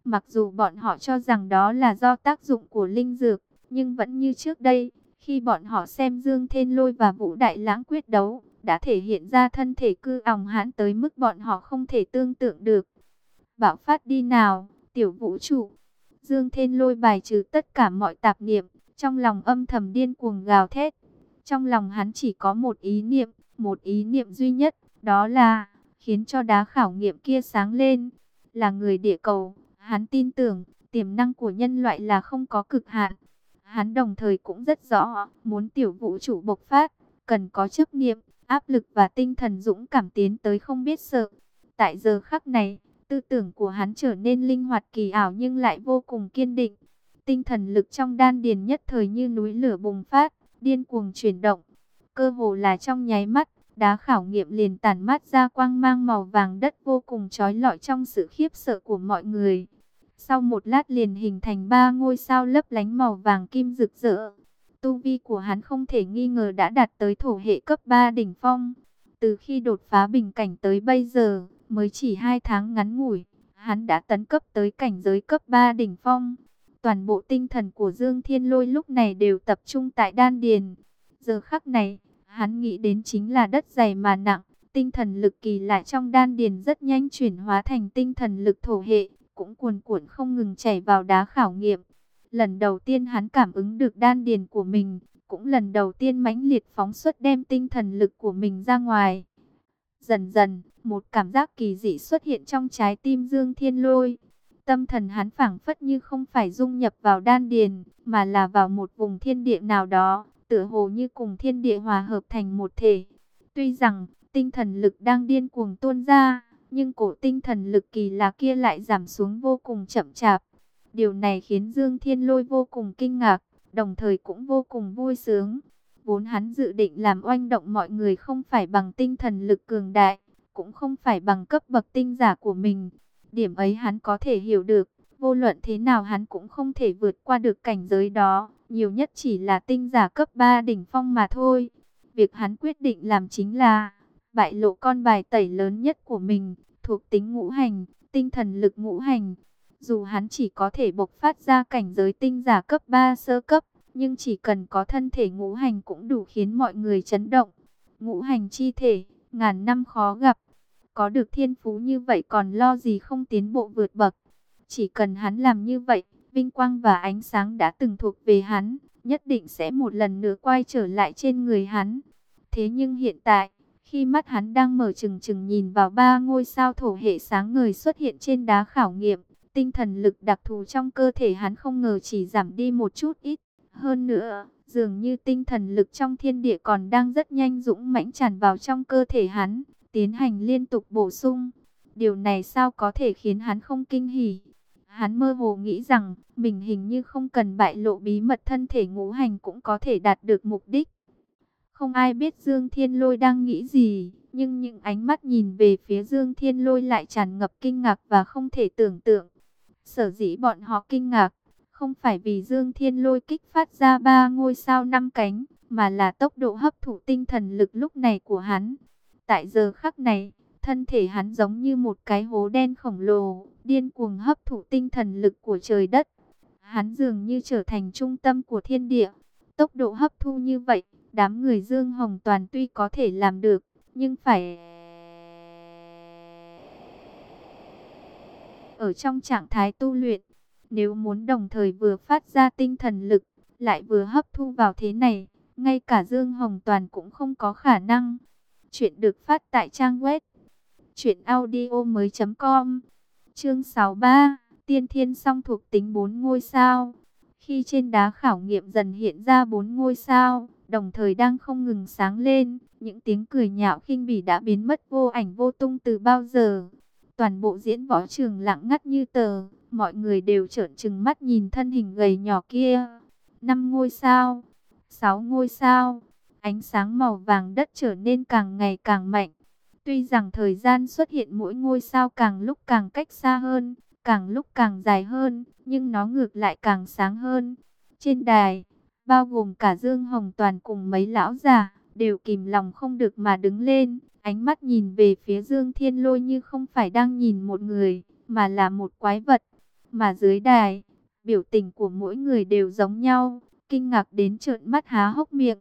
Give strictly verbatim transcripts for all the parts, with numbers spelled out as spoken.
Mặc dù bọn họ cho rằng đó là do tác dụng của linh dược, nhưng vẫn như trước đây, khi bọn họ xem Dương Thiên Lôi và Vũ Đại Lãng quyết đấu, đã thể hiện ra thân thể cư òng hãn tới mức bọn họ không thể tương tượng được. Bạo phát đi nào, tiểu vũ trụ. Dương Thiên Lôi bài trừ tất cả mọi tạp niệm, trong lòng âm thầm điên cuồng gào thét. Trong lòng hắn chỉ có một ý niệm, một ý niệm duy nhất, đó là khiến cho đá khảo nghiệm kia sáng lên. Là người địa cầu, hắn tin tưởng tiềm năng của nhân loại là không có cực hạn. Hắn đồng thời cũng rất rõ, muốn tiểu vũ trụ bộc phát, cần có chấp niệm, áp lực và tinh thần dũng cảm tiến tới không biết sợ. Tại giờ khắc này, tư tưởng của hắn trở nên linh hoạt kỳ ảo nhưng lại vô cùng kiên định. Tinh thần lực trong đan điền nhất thời như núi lửa bùng phát, điên cuồng chuyển động. Cơ hồ là trong nháy mắt, đá khảo nghiệm liền tản mát ra quang mang màu vàng đất vô cùng chói lọi trong sự khiếp sợ của mọi người. Sau một lát liền hình thành ba ngôi sao lấp lánh màu vàng kim rực rỡ. Tu vi của hắn không thể nghi ngờ đã đạt tới thổ hệ cấp ba đỉnh phong. Từ khi đột phá bình cảnh tới bây giờ, mới chỉ hai tháng ngắn ngủi, hắn đã tấn cấp tới cảnh giới cấp ba đỉnh phong. Toàn bộ tinh thần của Dương Thiên Lôi lúc này đều tập trung tại đan điền. Giờ khắc này, hắn nghĩ đến chính là đất dày mà nặng, tinh thần lực kỳ lạ trong đan điền rất nhanh chuyển hóa thành tinh thần lực thổ hệ, cũng cuồn cuộn không ngừng chảy vào đá khảo nghiệm. Lần đầu tiên hắn cảm ứng được đan điền của mình, cũng lần đầu tiên mãnh liệt phóng xuất đem tinh thần lực của mình ra ngoài. Dần dần, một cảm giác kỳ dị xuất hiện trong trái tim Dương Thiên Lôi. Tâm thần hắn phảng phất như không phải dung nhập vào đan điền, mà là vào một vùng thiên địa nào đó, tựa hồ như cùng thiên địa hòa hợp thành một thể. Tuy rằng tinh thần lực đang điên cuồng tuôn ra, nhưng cổ tinh thần lực kỳ lạ kia lại giảm xuống vô cùng chậm chạp. Điều này khiến Dương Thiên Lôi vô cùng kinh ngạc, đồng thời cũng vô cùng vui sướng. Vốn hắn dự định làm oanh động mọi người không phải bằng tinh thần lực cường đại, cũng không phải bằng cấp bậc tinh giả của mình. Điểm ấy hắn có thể hiểu được, vô luận thế nào hắn cũng không thể vượt qua được cảnh giới đó, nhiều nhất chỉ là tinh giả cấp ba đỉnh phong mà thôi. Việc hắn quyết định làm chính là bại lộ con bài tẩy lớn nhất của mình, thuộc tính ngũ hành, tinh thần lực ngũ hành. Dù hắn chỉ có thể bộc phát ra cảnh giới tinh giả cấp ba sơ cấp, nhưng chỉ cần có thân thể ngũ hành cũng đủ khiến mọi người chấn động. Ngũ hành chi thể, ngàn năm khó gặp. Có được thiên phú như vậy còn lo gì không tiến bộ vượt bậc. Chỉ cần hắn làm như vậy, vinh quang và ánh sáng đã từng thuộc về hắn, nhất định sẽ một lần nữa quay trở lại trên người hắn. Thế nhưng hiện tại, khi mắt hắn đang mở trừng trừng nhìn vào ba ngôi sao thổ hệ sáng ngời xuất hiện trên đá khảo nghiệm, tinh thần lực đặc thù trong cơ thể hắn không ngờ chỉ giảm đi một chút ít. Hơn nữa, dường như tinh thần lực trong thiên địa còn đang rất nhanh dũng mãnh tràn vào trong cơ thể hắn, tiến hành liên tục bổ sung. Điều này sao có thể khiến hắn không kinh hỉ? Hắn mơ hồ nghĩ rằng, mình hình như không cần bại lộ bí mật thân thể ngũ hành cũng có thể đạt được mục đích. Không ai biết Dương Thiên Lôi đang nghĩ gì, nhưng những ánh mắt nhìn về phía Dương Thiên Lôi lại tràn ngập kinh ngạc và không thể tưởng tượng. Sở dĩ bọn họ kinh ngạc, không phải vì Dương Thiên Lôi kích phát ra ba ngôi sao năm cánh, mà là tốc độ hấp thụ tinh thần lực lúc này của hắn. Tại giờ khắc này, thân thể hắn giống như một cái hố đen khổng lồ, điên cuồng hấp thụ tinh thần lực của trời đất. Hắn dường như trở thành trung tâm của thiên địa. Tốc độ hấp thu như vậy, đám người Dương Hồng Toàn tuy có thể làm được, nhưng phải ở trong trạng thái tu luyện. Nếu muốn đồng thời vừa phát ra tinh thần lực, lại vừa hấp thu vào thế này, ngay cả Dương Hồng Toàn cũng không có khả năng. Chuyện được phát tại trang web truyện audio mới chấm com. Chương sáu mươi ba, Tiên Thiên Song thuộc tính bốn ngôi sao. Khi trên đá khảo nghiệm dần hiện ra bốn ngôi sao, đồng thời đang không ngừng sáng lên, những tiếng cười nhạo khinh bỉ đã biến mất vô ảnh vô tung từ bao giờ. Toàn bộ diễn võ trường lặng ngắt như tờ, mọi người đều trợn trừng mắt nhìn thân hình gầy nhỏ kia. Năm ngôi sao, sáu ngôi sao, ánh sáng màu vàng đất trở nên càng ngày càng mạnh. Tuy rằng thời gian xuất hiện mỗi ngôi sao càng lúc càng cách xa hơn, càng lúc càng dài hơn, nhưng nó ngược lại càng sáng hơn. Trên đài, bao gồm cả Dương Hồng Toàn cùng mấy lão già, đều kìm lòng không được mà đứng lên, ánh mắt nhìn về phía Dương Thiên Lôi như không phải đang nhìn một người, mà là một quái vật. Mà dưới đài, biểu tình của mỗi người đều giống nhau, kinh ngạc đến trợn mắt há hốc miệng.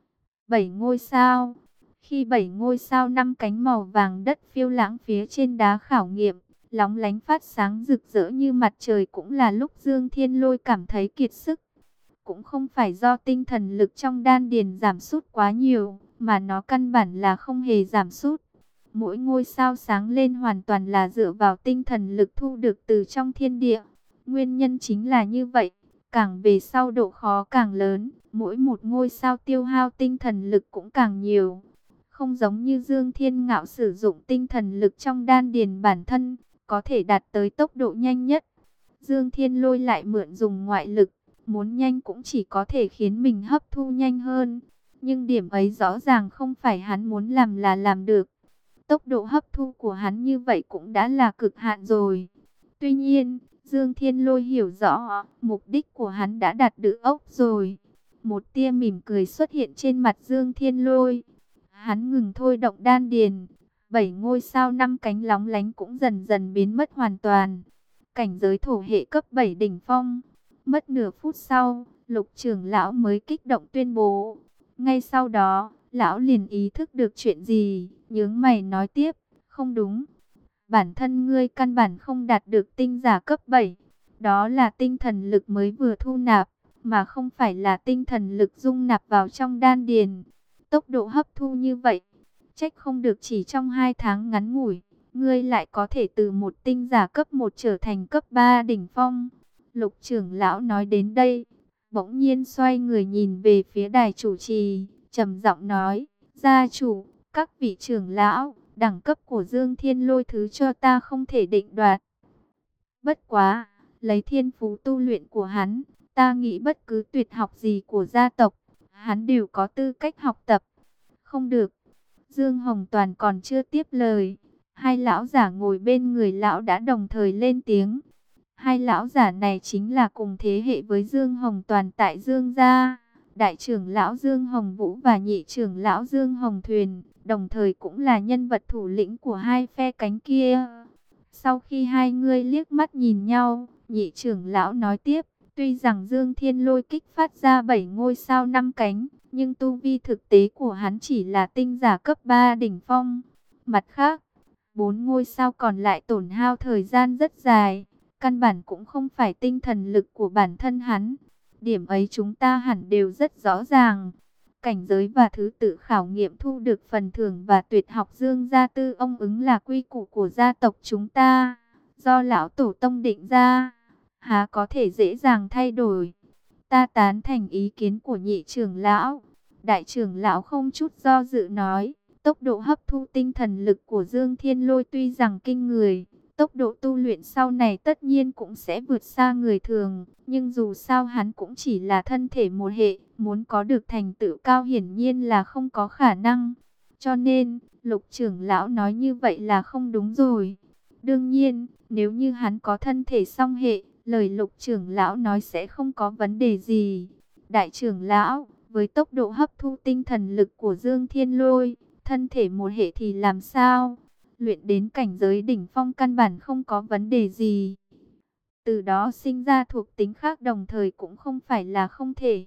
Bảy ngôi sao. Khi bảy ngôi sao năm cánh màu vàng đất phiêu lãng phía trên đá khảo nghiệm, lóng lánh phát sáng rực rỡ như mặt trời, cũng là lúc Dương Thiên Lôi cảm thấy kiệt sức. Cũng không phải do tinh thần lực trong đan điền giảm sút quá nhiều, mà nó căn bản là không hề giảm sút. Mỗi ngôi sao sáng lên hoàn toàn là dựa vào tinh thần lực thu được từ trong thiên địa. Nguyên nhân chính là như vậy, càng về sau độ khó càng lớn, mỗi một ngôi sao tiêu hao tinh thần lực cũng càng nhiều. Không giống như Dương Thiên Ngạo sử dụng tinh thần lực trong đan điền bản thân, có thể đạt tới tốc độ nhanh nhất. Dương Thiên Lôi lại mượn dùng ngoại lực, muốn nhanh cũng chỉ có thể khiến mình hấp thu nhanh hơn. Nhưng điểm ấy rõ ràng không phải hắn muốn làm là làm được. Tốc độ hấp thu của hắn như vậy cũng đã là cực hạn rồi. Tuy nhiên, Dương Thiên Lôi hiểu rõ, mục đích của hắn đã đạt được ốc rồi. Một tia mỉm cười xuất hiện trên mặt Dương Thiên Lôi. Hắn ngừng thôi động đan điền. Bảy ngôi sao năm cánh lóng lánh cũng dần dần biến mất hoàn toàn. Cảnh giới thổ hệ cấp bảy đỉnh phong. Mất nửa phút sau, Lục trưởng lão mới kích động tuyên bố. Ngay sau đó, lão liền ý thức được chuyện gì, nhướng mày nói tiếp, không đúng. Bản thân ngươi căn bản không đạt được tinh giả cấp bảy. Đó là tinh thần lực mới vừa thu nạp, mà không phải là tinh thần lực dung nạp vào trong đan điền. Tốc độ hấp thu như vậy, trách không được chỉ trong hai tháng ngắn ngủi, ngươi lại có thể từ một tinh giả cấp một trở thành cấp ba đỉnh phong. Lục trưởng lão nói đến đây, bỗng nhiên xoay người nhìn về phía đài chủ trì, trầm giọng nói, gia chủ, các vị trưởng lão, đẳng cấp của Dương Thiên Lôi thứ cho ta không thể định đoạt. Bất quá, lấy thiên phú tu luyện của hắn, ta nghĩ bất cứ tuyệt học gì của gia tộc, hắn đều có tư cách học tập. Không được. Dương Hồng Toàn còn chưa tiếp lời, hai lão giả ngồi bên người lão đã đồng thời lên tiếng. Hai lão giả này chính là cùng thế hệ với Dương Hồng Toàn tại Dương gia, đại trưởng lão Dương Hồng Vũ và nhị trưởng lão Dương Hồng Thuyền, đồng thời cũng là nhân vật thủ lĩnh của hai phe cánh kia. Sau khi hai người liếc mắt nhìn nhau, nhị trưởng lão nói tiếp, tuy rằng Dương Thiên Lôi kích phát ra bảy ngôi sao năm cánh, nhưng tu vi thực tế của hắn chỉ là tinh giả cấp ba đỉnh phong. Mặt khác, bốn ngôi sao còn lại tổn hao thời gian rất dài, căn bản cũng không phải tinh thần lực của bản thân hắn. Điểm ấy chúng ta hẳn đều rất rõ ràng. Cảnh giới và thứ tự khảo nghiệm thu được phần thưởng và tuyệt học Dương gia tư ông ứng là quy củ của gia tộc chúng ta, do lão tổ tông định ra, há có thể dễ dàng thay đổi. Ta tán thành ý kiến của nhị trưởng lão. Đại trưởng lão không chút do dự nói, tốc độ hấp thu tinh thần lực của Dương Thiên Lôi tuy rằng kinh người, tốc độ tu luyện sau này tất nhiên cũng sẽ vượt xa người thường, nhưng dù sao hắn cũng chỉ là thân thể một hệ, muốn có được thành tựu cao hiển nhiên là không có khả năng. Cho nên, Lục trưởng lão nói như vậy là không đúng rồi. Đương nhiên, nếu như hắn có thân thể song hệ, lời Lục trưởng lão nói sẽ không có vấn đề gì. Đại trưởng lão, với tốc độ hấp thu tinh thần lực của Dương Thiên Lôi, thân thể một hệ thì làm sao? Luyện đến cảnh giới đỉnh phong căn bản không có vấn đề gì. Từ đó sinh ra thuộc tính khác đồng thời cũng không phải là không thể.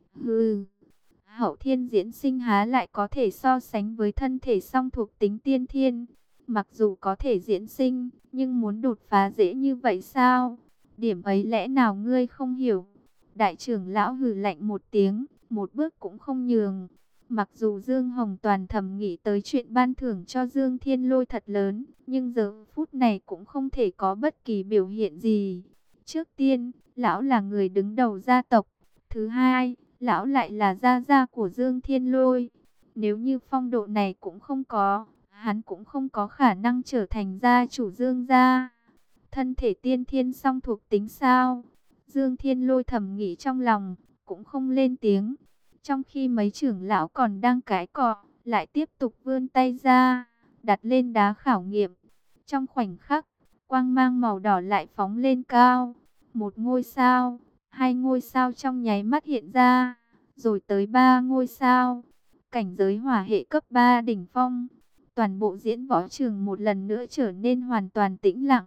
Hừ, hậu thiên diễn sinh há lại có thể so sánh với thân thể song thuộc tính tiên thiên. Mặc dù có thể diễn sinh, nhưng muốn đột phá dễ như vậy sao? Điểm ấy lẽ nào ngươi không hiểu? Đại trưởng lão hừ lạnh một tiếng, một bước cũng không nhường. Mặc dù Dương Hồng Toàn thầm nghĩ tới chuyện ban thưởng cho Dương Thiên Lôi thật lớn, nhưng giờ phút này cũng không thể có bất kỳ biểu hiện gì. Trước tiên, lão là người đứng đầu gia tộc. Thứ hai, lão lại là gia gia của Dương Thiên Lôi. Nếu như phong độ này cũng không có, hắn cũng không có khả năng trở thành gia chủ Dương gia. Thân thể tiên thiên song thuộc tính sao? Dương Thiên Lôi thầm nghĩ trong lòng, cũng không lên tiếng. Trong khi mấy trưởng lão còn đang cãi cọ, lại tiếp tục vươn tay ra, đặt lên đá khảo nghiệm. Trong khoảnh khắc, quang mang màu đỏ lại phóng lên cao. Một ngôi sao, hai ngôi sao trong nháy mắt hiện ra, rồi tới ba ngôi sao. Cảnh giới hỏa hệ cấp ba đỉnh phong. Toàn bộ diễn võ trường một lần nữa trở nên hoàn toàn tĩnh lặng.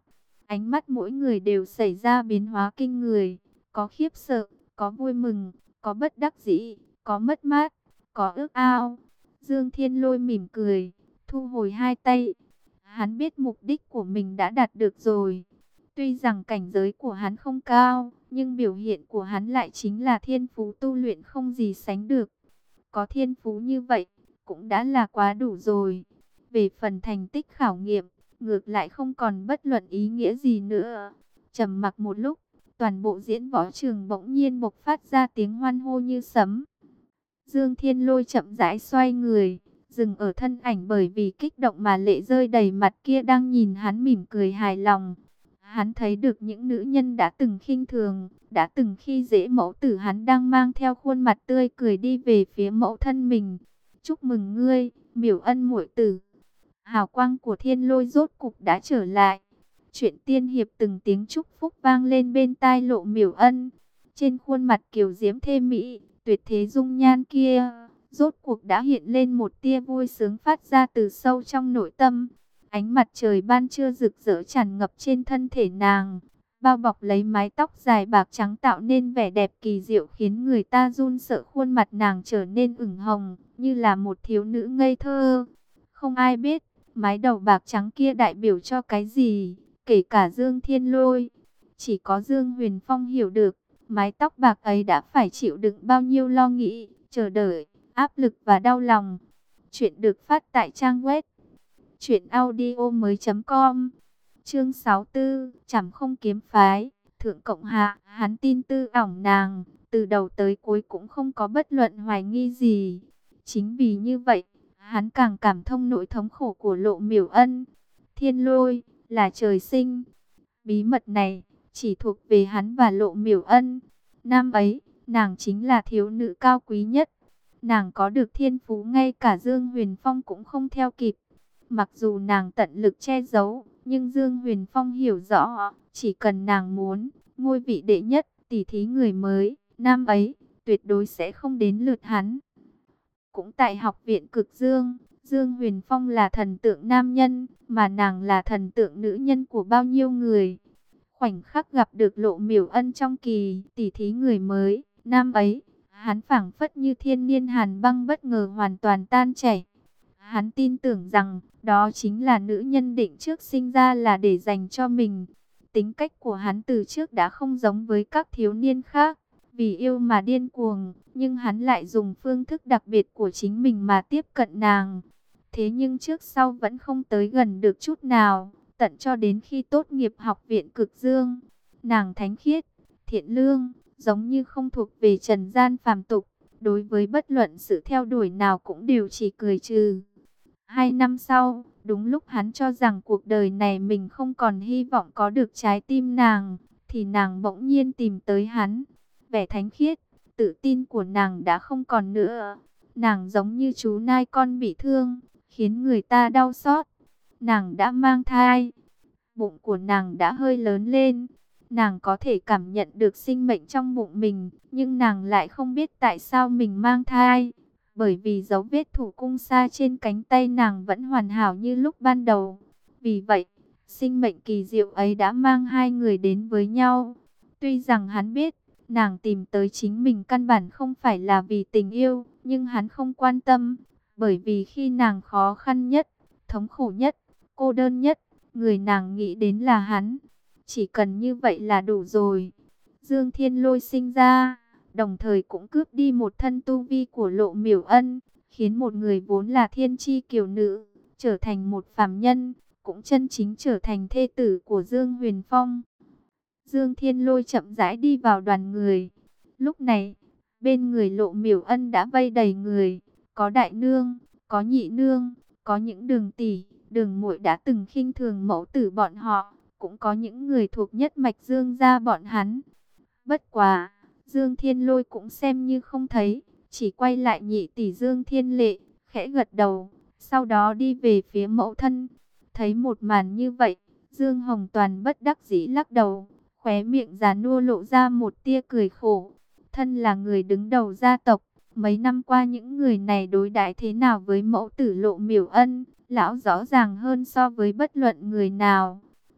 Ánh mắt mỗi người đều xảy ra biến hóa kinh người, có khiếp sợ, có vui mừng, có bất đắc dĩ, có mất mát, có ước ao. Dương Thiên Lôi mỉm cười, thu hồi hai tay. Hắn biết mục đích của mình đã đạt được rồi. Tuy rằng cảnh giới của hắn không cao, nhưng biểu hiện của hắn lại chính là thiên phú tu luyện không gì sánh được. Có thiên phú như vậy, cũng đã là quá đủ rồi. Về phần thành tích khảo nghiệm, ngược lại không còn bất luận ý nghĩa gì nữa. Trầm mặc một lúc, toàn bộ diễn võ trường bỗng nhiên bộc phát ra tiếng hoan hô như sấm. Dương Thiên Lôi chậm rãi xoay người, dừng ở thân ảnh bởi vì kích động mà lệ rơi đầy mặt kia đang nhìn hắn mỉm cười hài lòng. Hắn thấy được những nữ nhân đã từng khinh thường, đã từng khi dễ mẫu tử, hắn đang mang theo khuôn mặt tươi cười đi về phía mẫu thân mình. Chúc mừng ngươi, Miểu Ân muội tử. Hào quang của Thiên Lôi rốt cục đã trở lại. Chuyện tiên hiệp từng tiếng chúc phúc vang lên bên tai Lộ Miểu Ân. Trên khuôn mặt kiều diễm thê mỹ, tuyệt thế dung nhan kia, rốt cuộc đã hiện lên một tia vui sướng phát ra từ sâu trong nội tâm. Ánh mặt trời ban trưa rực rỡ tràn ngập trên thân thể nàng, bao bọc lấy mái tóc dài bạc trắng tạo nên vẻ đẹp kỳ diệu khiến người ta run sợ. Khuôn mặt nàng trở nên ửng hồng, như là một thiếu nữ ngây thơ. Không ai biết, mái đầu bạc trắng kia đại biểu cho cái gì, kể cả Dương Thiên Lôi. Chỉ có Dương Huyền Phong hiểu được, mái tóc bạc ấy đã phải chịu đựng bao nhiêu lo nghĩ, chờ đợi, áp lực và đau lòng. Chuyện được phát tại trang web truyện audio mới chấm com. Chương sáu mươi tư, Trảm Không kiếm phái, thượng cộng hạ. Hắn tin tư ỏng nàng, từ đầu tới cuối cũng không có bất luận hoài nghi gì. Chính vì như vậy, hắn càng cảm thông nỗi thống khổ của Lộ Miểu Ân. Thiên Lôi là trời sinh, bí mật này chỉ thuộc về hắn và Lộ Miểu Ân. Năm ấy, nàng chính là thiếu nữ cao quý nhất. Nàng có được thiên phú ngay cả Dương Huyền Phong cũng không theo kịp. Mặc dù nàng tận lực che giấu, nhưng Dương Huyền Phong hiểu rõ, chỉ cần nàng muốn, ngôi vị đệ nhất, tỷ thí người mới, năm ấy, tuyệt đối sẽ không đến lượt hắn. Cũng tại học viện Cực Dương, Dương Huyền Phong là thần tượng nam nhân, mà nàng là thần tượng nữ nhân của bao nhiêu người. Khoảnh khắc gặp được Lộ Miểu Ân trong kỳ tỷ thí người mới, năm ấy, hắn phảng phất như thiên niên hàn băng bất ngờ hoàn toàn tan chảy. Hắn tin tưởng rằng, đó chính là nữ nhân định trước sinh ra là để dành cho mình. Tính cách của hắn từ trước đã không giống với các thiếu niên khác, vì yêu mà điên cuồng, nhưng hắn lại dùng phương thức đặc biệt của chính mình mà tiếp cận nàng. Thế nhưng trước sau vẫn không tới gần được chút nào, tận cho đến khi tốt nghiệp học viện Cực Dương. Nàng thánh khiết, thiện lương, giống như không thuộc về trần gian phàm tục, đối với bất luận sự theo đuổi nào cũng đều chỉ cười trừ. Hai năm sau, đúng lúc hắn cho rằng cuộc đời này mình không còn hy vọng có được trái tim nàng, thì nàng bỗng nhiên tìm tới hắn. Vẻ thánh khiết, tự tin của nàng đã không còn nữa. Nàng giống như chú nai con bị thương, khiến người ta đau xót. Nàng đã mang thai, bụng của nàng đã hơi lớn lên. Nàng có thể cảm nhận được sinh mệnh trong bụng mình, nhưng nàng lại không biết tại sao mình mang thai. Bởi vì dấu vết thủ cung sa trên cánh tay nàng vẫn hoàn hảo như lúc ban đầu. Vì vậy, sinh mệnh kỳ diệu ấy đã mang hai người đến với nhau. Tuy rằng hắn biết, nàng tìm tới chính mình căn bản không phải là vì tình yêu, nhưng hắn không quan tâm. Bởi vì khi nàng khó khăn nhất, thống khổ nhất, cô đơn nhất, người nàng nghĩ đến là hắn. Chỉ cần như vậy là đủ rồi. Dương Thiên Lôi sinh ra, đồng thời cũng cướp đi một thân tu vi của Lộ Miểu Ân, khiến một người vốn là thiên chi kiều nữ, trở thành một phàm nhân, cũng chân chính trở thành thê tử của Dương Huyền Phong. Dương Thiên Lôi chậm rãi đi vào đoàn người. Lúc này, bên người Lộ Miểu Ân đã vây đầy người, có đại nương, có nhị nương, có những đường tỷ, đường muội đã từng khinh thường mẫu tử bọn họ, cũng có những người thuộc nhất mạch Dương gia bọn hắn. Bất quá, Dương Thiên Lôi cũng xem như không thấy, chỉ quay lại nhị tỷ Dương Thiên Lệ, khẽ gật đầu, sau đó đi về phía mẫu thân. Thấy một màn như vậy, Dương Hồng Toàn bất đắc dĩ lắc đầu, khóe miệng già nua lộ ra một tia cười khổ. Thân là người đứng đầu gia tộc, mấy năm qua những người này đối đãi thế nào với mẫu tử Lộ Miểu Ân, lão rõ ràng hơn so với bất luận người nào.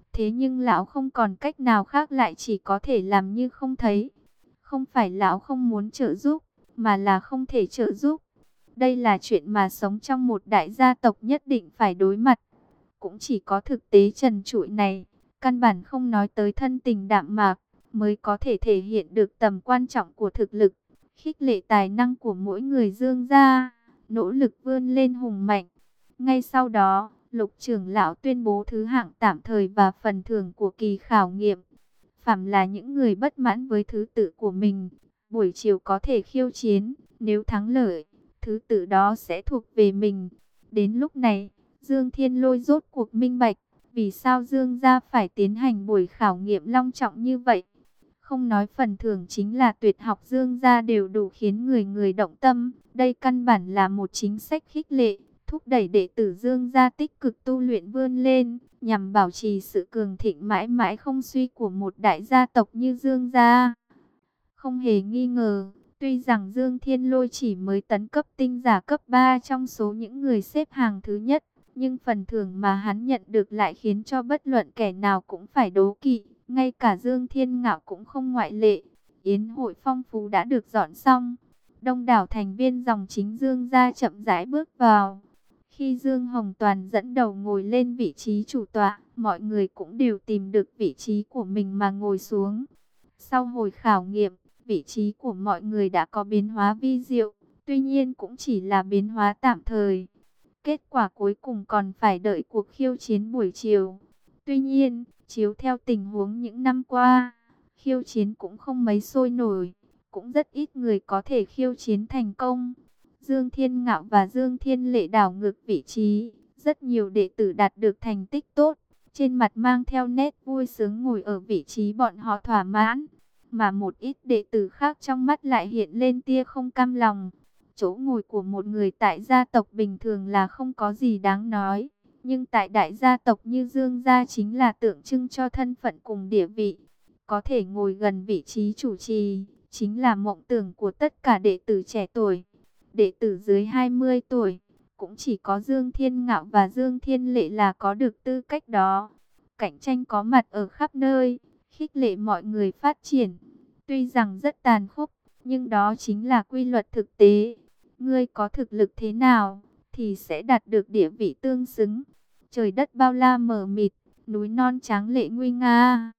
Thế nhưng lão không còn cách nào khác, lại chỉ có thể làm như không thấy. Không phải lão không muốn trợ giúp, mà là không thể trợ giúp. Đây là chuyện mà sống trong một đại gia tộc nhất định phải đối mặt. Cũng chỉ có thực tế trần trụi này, căn bản không nói tới thân tình đạm mạc, mới có thể thể hiện được tầm quan trọng của thực lực, khích lệ tài năng của mỗi người Dương gia, nỗ lực vươn lên hùng mạnh. Ngay sau đó, Lục trưởng lão tuyên bố thứ hạng tạm thời và phần thưởng của kỳ khảo nghiệm. Phàm là những người bất mãn với thứ tự của mình, buổi chiều có thể khiêu chiến, nếu thắng lợi, thứ tự đó sẽ thuộc về mình. Đến lúc này, Dương Thiên Lôi rốt cuộc minh bạch, vì sao Dương gia phải tiến hành buổi khảo nghiệm long trọng như vậy. Không nói phần thưởng chính là tuyệt học Dương gia đều đủ khiến người người động tâm. Đây căn bản là một chính sách khích lệ, thúc đẩy đệ tử Dương gia tích cực tu luyện vươn lên, nhằm bảo trì sự cường thịnh mãi mãi không suy của một đại gia tộc như Dương gia. Không hề nghi ngờ, tuy rằng Dương Thiên Lôi chỉ mới tấn cấp tinh giả cấp ba trong số những người xếp hàng thứ nhất, nhưng phần thưởng mà hắn nhận được lại khiến cho bất luận kẻ nào cũng phải đố kỵ, ngay cả Dương Thiên Ngạo cũng không ngoại lệ. Yến hội phong phú đã được dọn xong, đông đảo thành viên dòng chính Dương gia chậm rãi bước vào. Khi Dương Hồng Toàn dẫn đầu ngồi lên vị trí chủ tọa, mọi người cũng đều tìm được vị trí của mình mà ngồi xuống. Sau hồi khảo nghiệm, vị trí của mọi người đã có biến hóa vi diệu, tuy nhiên cũng chỉ là biến hóa tạm thời. Kết quả cuối cùng còn phải đợi cuộc khiêu chiến buổi chiều. Tuy nhiên, chiếu theo tình huống những năm qua, khiêu chiến cũng không mấy sôi nổi, cũng rất ít người có thể khiêu chiến thành công. Dương Thiên Ngạo và Dương Thiên Lệ đảo ngược vị trí, rất nhiều đệ tử đạt được thành tích tốt, trên mặt mang theo nét vui sướng ngồi ở vị trí bọn họ thỏa mãn, mà một ít đệ tử khác trong mắt lại hiện lên tia không cam lòng. Chỗ ngồi của một người tại gia tộc bình thường là không có gì đáng nói, nhưng tại đại gia tộc như Dương gia chính là tượng trưng cho thân phận cùng địa vị. Có thể ngồi gần vị trí chủ trì, chính là mộng tưởng của tất cả đệ tử trẻ tuổi. Đệ tử dưới hai mươi tuổi, cũng chỉ có Dương Thiên Ngạo và Dương Thiên Lệ là có được tư cách đó. Cạnh tranh có mặt ở khắp nơi, khích lệ mọi người phát triển. Tuy rằng rất tàn khốc, nhưng đó chính là quy luật thực tế. Ngươi có thực lực thế nào, thì sẽ đạt được địa vị tương xứng. Trời đất bao la mờ mịt, núi non tráng lệ nguy nga.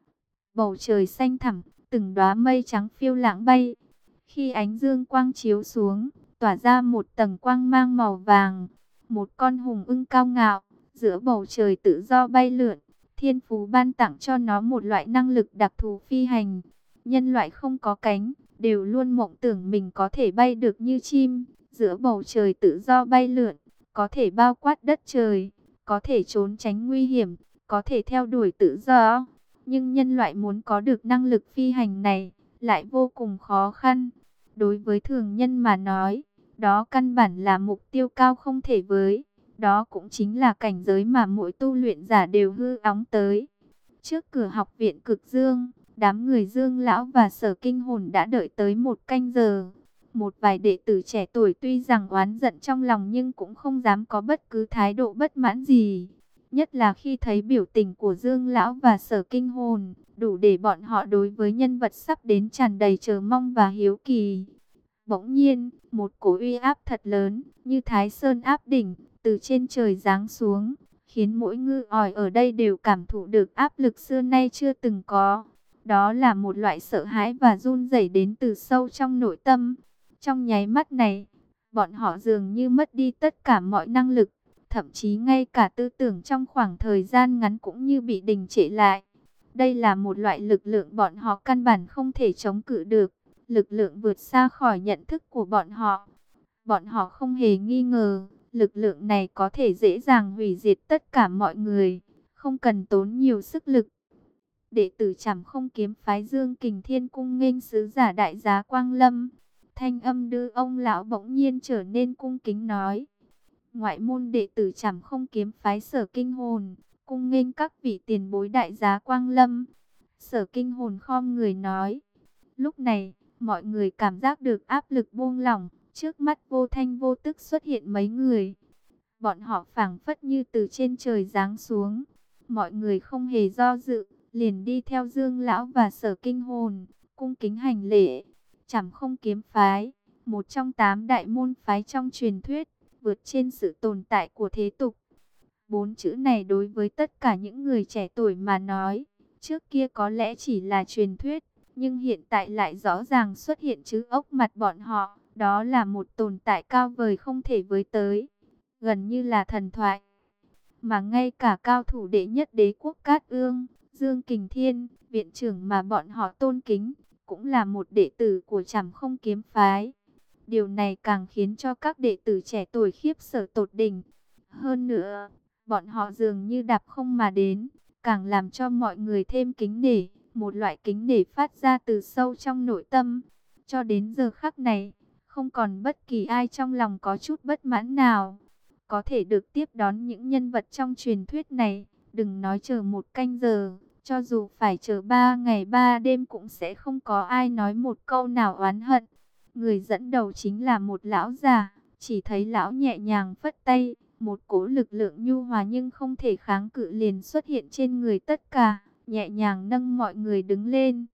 Bầu trời xanh thẳm, từng đóa mây trắng phiêu lãng bay. Khi ánh dương quang chiếu xuống, tỏa ra một tầng quang mang màu vàng. Một con hùng ưng cao ngạo, giữa bầu trời tự do bay lượn. Thiên phú ban tặng cho nó một loại năng lực đặc thù phi hành. Nhân loại không có cánh, đều luôn mộng tưởng mình có thể bay được như chim, giữa bầu trời tự do bay lượn, có thể bao quát đất trời, có thể trốn tránh nguy hiểm, có thể theo đuổi tự do. Nhưng nhân loại muốn có được năng lực phi hành này, lại vô cùng khó khăn. Đối với thường nhân mà nói, đó căn bản là mục tiêu cao không thể với. Đó cũng chính là cảnh giới mà mỗi tu luyện giả đều hư óng tới. Trước cửa học viện Cực Dương, đám người Dương Lão và Sở Kinh Hồn đã đợi tới một canh giờ. Một vài đệ tử trẻ tuổi tuy rằng oán giận trong lòng nhưng cũng không dám có bất cứ thái độ bất mãn gì. Nhất là khi thấy biểu tình của Dương Lão và Sở Kinh Hồn, đủ để bọn họ đối với nhân vật sắp đến tràn đầy chờ mong và hiếu kỳ. Bỗng nhiên, một cổ uy áp thật lớn, như Thái Sơn áp đỉnh, từ trên trời giáng xuống, khiến mỗi ngư ỏi ở đây đều cảm thụ được áp lực xưa nay chưa từng có. Đó là một loại sợ hãi và run rẩy đến từ sâu trong nội tâm. Trong nháy mắt này, bọn họ dường như mất đi tất cả mọi năng lực, thậm chí ngay cả tư tưởng trong khoảng thời gian ngắn cũng như bị đình trệ lại. Đây là một loại lực lượng bọn họ căn bản không thể chống cự được, lực lượng vượt xa khỏi nhận thức của bọn họ. Bọn họ không hề nghi ngờ, lực lượng này có thể dễ dàng hủy diệt tất cả mọi người, không cần tốn nhiều sức lực. Đệ tử Trảm Không Kiếm phái Dương Kình Thiên cung nghênh sứ giả đại giá Quang Lâm. Thanh âm đưa ông lão bỗng nhiên trở nên cung kính nói: ngoại môn đệ tử Trảm Không Kiếm phái Sở Kinh Hồn, cung nghênh các vị tiền bối đại giá Quang Lâm. Sở Kinh Hồn khom người nói. Lúc này, mọi người cảm giác được áp lực buông lỏng, trước mắt vô thanh vô tức xuất hiện mấy người. Bọn họ phảng phất như từ trên trời giáng xuống. Mọi người không hề do dự, liền đi theo Dương lão và Sở Kinh Hồn, cung kính hành lễ. Trảm Không kiếm phái, một trong tám đại môn phái trong truyền thuyết, vượt trên sự tồn tại của thế tục. Bốn chữ này đối với tất cả những người trẻ tuổi mà nói, trước kia có lẽ chỉ là truyền thuyết, nhưng hiện tại lại rõ ràng xuất hiện trước ốc mặt bọn họ. Đó là một tồn tại cao vời không thể với tới, gần như là thần thoại. Mà ngay cả cao thủ đệ nhất đế quốc Cát Ương, Dương Kình Thiên, viện trưởng mà bọn họ tôn kính, cũng là một đệ tử của Trảm Không kiếm phái. Điều này càng khiến cho các đệ tử trẻ tuổi khiếp sợ tột đỉnh. Hơn nữa, bọn họ dường như đạp không mà đến, càng làm cho mọi người thêm kính nể, một loại kính nể phát ra từ sâu trong nội tâm. Cho đến giờ khắc này, không còn bất kỳ ai trong lòng có chút bất mãn nào. Có thể được tiếp đón những nhân vật trong truyền thuyết này, đừng nói chờ một canh giờ, cho dù phải chờ ba ngày ba đêm cũng sẽ không có ai nói một câu nào oán hận. Người dẫn đầu chính là một lão già, chỉ thấy lão nhẹ nhàng phất tay, một cỗ lực lượng nhu hòa nhưng không thể kháng cự liền xuất hiện trên người tất cả, nhẹ nhàng nâng mọi người đứng lên.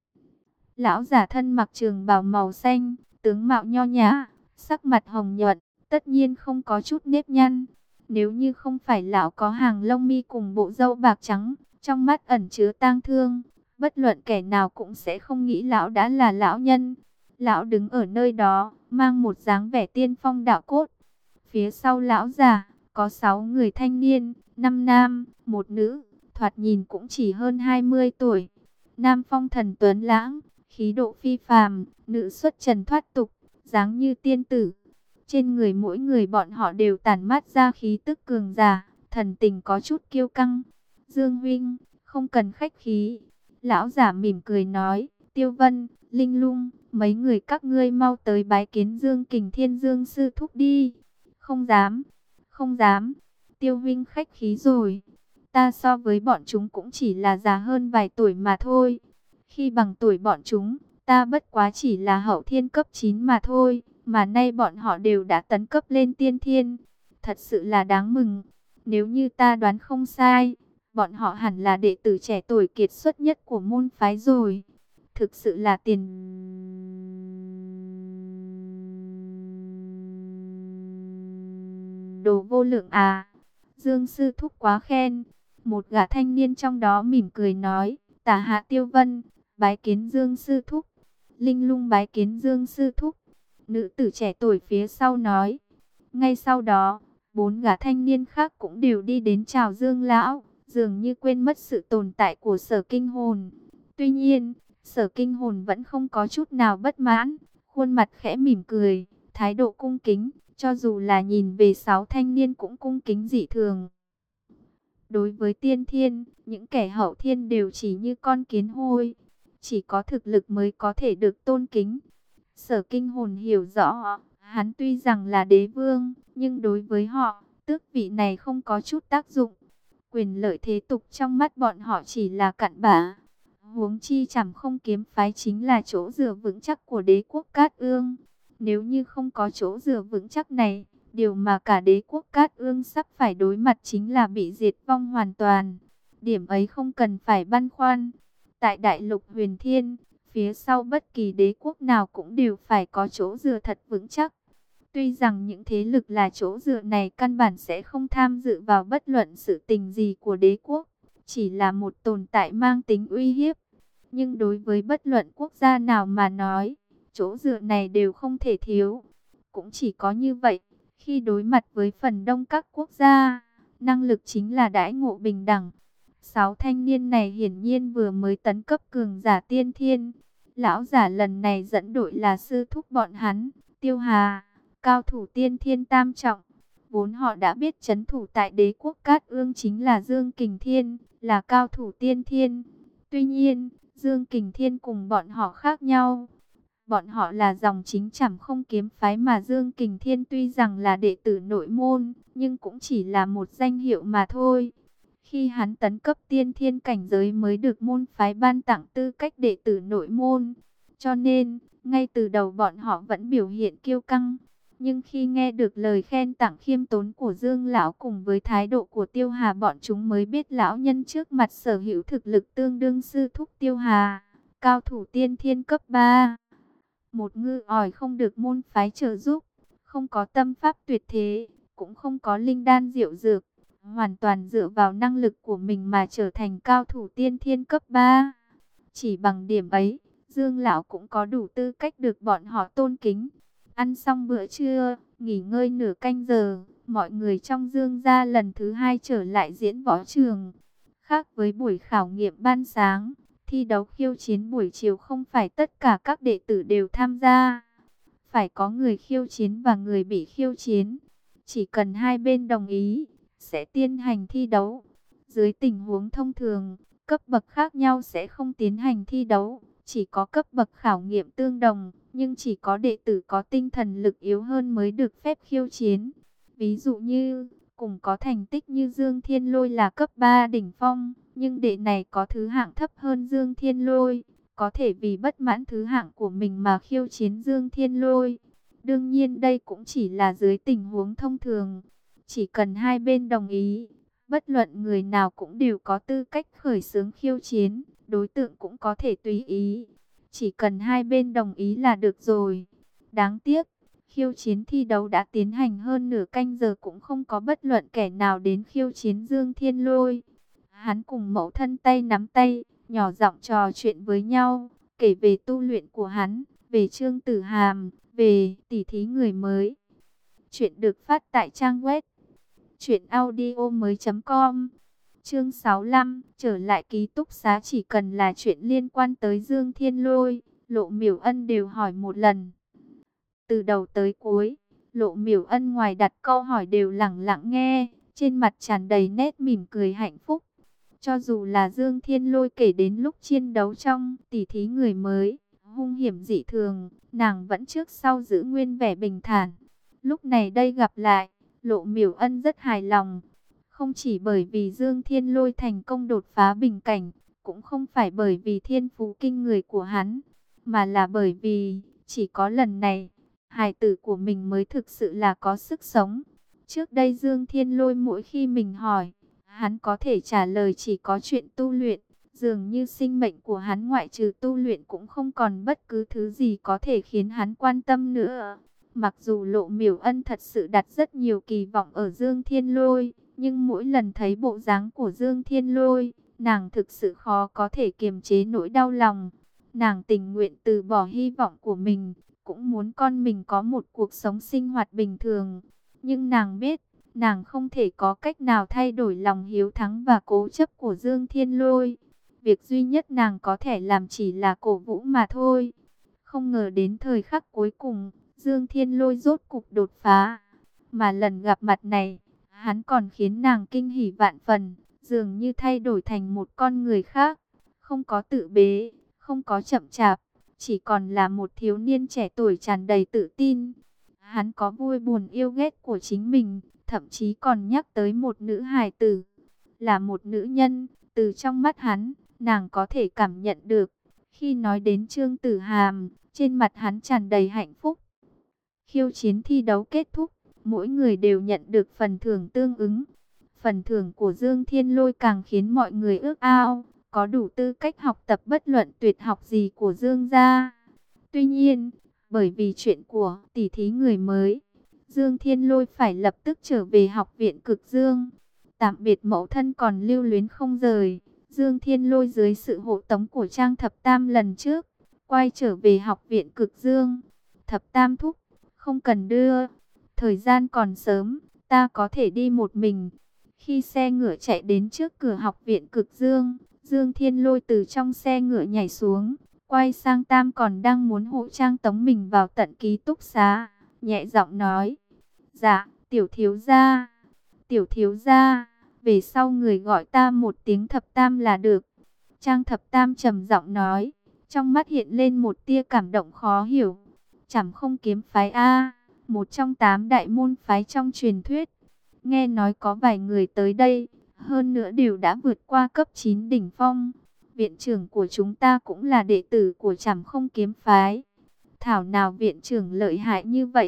Lão giả thân mặc trường bào màu xanh, tướng mạo nho nhã, sắc mặt hồng nhuận, tất nhiên không có chút nếp nhăn. Nếu như không phải lão có hàng lông mi cùng bộ râu bạc trắng, trong mắt ẩn chứa tang thương, bất luận kẻ nào cũng sẽ không nghĩ lão đã là lão nhân. Lão đứng ở nơi đó, mang một dáng vẻ tiên phong đạo cốt. Phía sau lão già, có sáu người thanh niên, năm nam, một nữ, thoạt nhìn cũng chỉ hơn hai mươi tuổi. Nam phong thần tuấn lãng, khí độ phi phàm, nữ xuất trần thoát tục, dáng như tiên tử. Trên người mỗi người bọn họ đều tản mát ra khí tức cường giả, thần tình có chút kiêu căng. Dương huynh, không cần khách khí. Lão giả mỉm cười nói, Tiêu Vân, Linh Lung, mấy người các ngươi mau tới bái kiến Dương Kình Thiên Dương sư thúc đi. Không dám, không dám. Tiêu huynh khách khí rồi. Ta so với bọn chúng cũng chỉ là già hơn vài tuổi mà thôi. Khi bằng tuổi bọn chúng, ta bất quá chỉ là hậu thiên cấp chín mà thôi. Mà nay bọn họ đều đã tấn cấp lên tiên thiên. Thật sự là đáng mừng. Nếu như ta đoán không sai, bọn họ hẳn là đệ tử trẻ tuổi kiệt xuất nhất của môn phái rồi. Thực sự là tiền đồ vô lượng à. Dương sư thúc quá khen. Một gã thanh niên trong đó mỉm cười nói, Tả hạ Tiêu Vân, bái kiến Dương sư thúc. Linh Lung bái kiến Dương sư thúc. Nữ tử trẻ tuổi phía sau nói. Ngay sau đó, bốn gã thanh niên khác cũng đều đi đến chào Dương lão, dường như quên mất sự tồn tại của Sở Kinh Hồn. Tuy nhiên, Sở Kinh Hồn vẫn không có chút nào bất mãn, khuôn mặt khẽ mỉm cười, thái độ cung kính, cho dù là nhìn về sáu thanh niên cũng cung kính dị thường. Đối với tiên thiên, những kẻ hậu thiên đều chỉ như con kiến hôi, chỉ có thực lực mới có thể được tôn kính. Sở Kinh Hồn hiểu rõ, hắn tuy rằng là đế vương, nhưng đối với họ, tước vị này không có chút tác dụng. Quyền lợi thế tục trong mắt bọn họ chỉ là cặn bã. Huống chi Trảm Không kiếm phái chính là chỗ dựa vững chắc của đế quốc Cát Ương. Nếu như không có chỗ dựa vững chắc này, điều mà cả đế quốc Cát Ương sắp phải đối mặt chính là bị diệt vong hoàn toàn. Điểm ấy không cần phải băn khoăn. Tại đại lục Huyền Thiên, phía sau bất kỳ đế quốc nào cũng đều phải có chỗ dựa thật vững chắc. Tuy rằng những thế lực là chỗ dựa này căn bản sẽ không tham dự vào bất luận sự tình gì của đế quốc, chỉ là một tồn tại mang tính uy hiếp. Nhưng đối với bất luận quốc gia nào mà nói, chỗ dựa này đều không thể thiếu. Cũng chỉ có như vậy, khi đối mặt với phần đông các quốc gia, năng lực chính là đãi ngộ bình đẳng. Sáu thanh niên này hiển nhiên vừa mới tấn cấp cường giả tiên thiên. Lão giả lần này dẫn đội là sư thúc bọn hắn, Tiêu Hà, cao thủ tiên thiên tam trọng. Vốn họ đã biết trấn thủ tại đế quốc Cát Ương chính là Dương Kình Thiên, là cao thủ tiên thiên. Tuy nhiên, Dương Kình Thiên cùng bọn họ khác nhau. Bọn họ là dòng chính Trảm Không kiếm phái mà Dương Kình Thiên tuy rằng là đệ tử nội môn, nhưng cũng chỉ là một danh hiệu mà thôi. Khi hắn tấn cấp tiên thiên cảnh giới mới được môn phái ban tặng tư cách đệ tử nội môn. Cho nên, ngay từ đầu bọn họ vẫn biểu hiện kiêu căng. Nhưng khi nghe được lời khen tặng khiêm tốn của Dương lão cùng với thái độ của Tiêu Hà, bọn chúng mới biết lão nhân trước mặt sở hữu thực lực tương đương sư thúc Tiêu Hà, cao thủ tiên thiên cấp ba. Một ngư ỏi không được môn phái trợ giúp, không có tâm pháp tuyệt thế, cũng không có linh đan diệu dược, hoàn toàn dựa vào năng lực của mình mà trở thành cao thủ tiên thiên cấp ba. Chỉ bằng điểm ấy, Dương lão cũng có đủ tư cách được bọn họ tôn kính. Ăn xong bữa trưa, nghỉ ngơi nửa canh giờ, mọi người trong Dương gia lần thứ hai trở lại diễn võ trường. Khác với buổi khảo nghiệm ban sáng, thi đấu khiêu chiến buổi chiều không phải tất cả các đệ tử đều tham gia. Phải có người khiêu chiến và người bị khiêu chiến. Chỉ cần hai bên đồng ý, sẽ tiến hành thi đấu. Dưới tình huống thông thường, cấp bậc khác nhau sẽ không tiến hành thi đấu. Chỉ có cấp bậc khảo nghiệm tương đồng, nhưng chỉ có đệ tử có tinh thần lực yếu hơn mới được phép khiêu chiến. Ví dụ như, cùng có thành tích như Dương Thiên Lôi là cấp ba đỉnh phong, nhưng đệ này có thứ hạng thấp hơn Dương Thiên Lôi, có thể vì bất mãn thứ hạng của mình mà khiêu chiến Dương Thiên Lôi. Đương nhiên đây cũng chỉ là dưới tình huống thông thường. Chỉ cần hai bên đồng ý, bất luận người nào cũng đều có tư cách khởi xướng khiêu chiến, đối tượng cũng có thể tùy ý. Chỉ cần hai bên đồng ý là được rồi. Đáng tiếc, khiêu chiến thi đấu đã tiến hành hơn nửa canh giờ cũng không có bất luận kẻ nào đến khiêu chiến Dương Thiên Lôi. Hắn cùng mẫu thân tay nắm tay, nhỏ giọng trò chuyện với nhau, kể về tu luyện của hắn, về Trương Tử Hàm, về tỉ thí người mới. Chuyện được phát tại trang web truyện audio mới chấm com. Chương sáu mươi lăm, trở lại ký túc xá. Chỉ cần là chuyện liên quan tới Dương Thiên Lôi, Lộ Miểu Ân đều hỏi một lần. Từ đầu tới cuối, Lộ Miểu Ân ngoài đặt câu hỏi đều lẳng lặng nghe, trên mặt tràn đầy nét mỉm cười hạnh phúc. Cho dù là Dương Thiên Lôi kể đến lúc chiến đấu trong tỉ thí người mới, hung hiểm dị thường, nàng vẫn trước sau giữ nguyên vẻ bình thản. Lúc này đây gặp lại, Lộ Miểu Ân rất hài lòng. Không chỉ bởi vì Dương Thiên Lôi thành công đột phá bình cảnh, cũng không phải bởi vì thiên phú kinh người của hắn, mà là bởi vì chỉ có lần này, hài tử của mình mới thực sự là có sức sống. Trước đây Dương Thiên Lôi mỗi khi mình hỏi, hắn có thể trả lời chỉ có chuyện tu luyện. Dường như sinh mệnh của hắn ngoại trừ tu luyện cũng không còn bất cứ thứ gì có thể khiến hắn quan tâm nữa. Mặc dù Lộ Miểu Ân thật sự đặt rất nhiều kỳ vọng ở Dương Thiên Lôi, nhưng mỗi lần thấy bộ dáng của Dương Thiên Lôi, nàng thực sự khó có thể kiềm chế nỗi đau lòng. Nàng tình nguyện từ bỏ hy vọng của mình, cũng muốn con mình có một cuộc sống sinh hoạt bình thường. Nhưng nàng biết, nàng không thể có cách nào thay đổi lòng hiếu thắng và cố chấp của Dương Thiên Lôi. Việc duy nhất nàng có thể làm chỉ là cổ vũ mà thôi. Không ngờ đến thời khắc cuối cùng, Dương Thiên Lôi rốt cục đột phá. Mà lần gặp mặt này, hắn còn khiến nàng kinh hỉ vạn phần, dường như thay đổi thành một con người khác. Không có tự bế, không có chậm chạp, chỉ còn là một thiếu niên trẻ tuổi tràn đầy tự tin. Hắn có vui buồn yêu ghét của chính mình, thậm chí còn nhắc tới một nữ hài tử. Là một nữ nhân, từ trong mắt hắn, nàng có thể cảm nhận được. Khi nói đến Trương Tử Hàm, trên mặt hắn tràn đầy hạnh phúc. Khiêu chiến thi đấu kết thúc, mỗi người đều nhận được phần thưởng tương ứng. Phần thưởng của Dương Thiên Lôi càng khiến mọi người ước ao, có đủ tư cách học tập bất luận tuyệt học gì của Dương gia. Tuy nhiên, bởi vì chuyện của tỷ thí người mới, Dương Thiên Lôi phải lập tức trở về học viện Cực Dương. Tạm biệt mẫu thân còn lưu luyến không rời, Dương Thiên Lôi dưới sự hộ tống của Trang Thập Tam lần trước, quay trở về học viện Cực Dương. Thập Tam thúc, không cần đưa, thời gian còn sớm, ta có thể đi một mình. Khi xe ngựa chạy đến trước cửa học viện Cực Dương, Dương Thiên Lôi từ trong xe ngựa nhảy xuống, quay sang Tam còn đang muốn hộ Trang tống mình vào tận ký túc xá, nhẹ giọng nói: "Dạ, tiểu thiếu gia, tiểu thiếu gia, về sau người gọi ta một tiếng Thập Tam là được." Trang Thập Tam trầm giọng nói, trong mắt hiện lên một tia cảm động khó hiểu. Trảm Không kiếm phái a, một trong tám đại môn phái trong truyền thuyết. Nghe nói có vài người tới đây, hơn nữa đều đã vượt qua cấp chín đỉnh phong. Viện trưởng của chúng ta cũng là đệ tử của Trảm Không kiếm phái. Thảo nào viện trưởng lợi hại như vậy.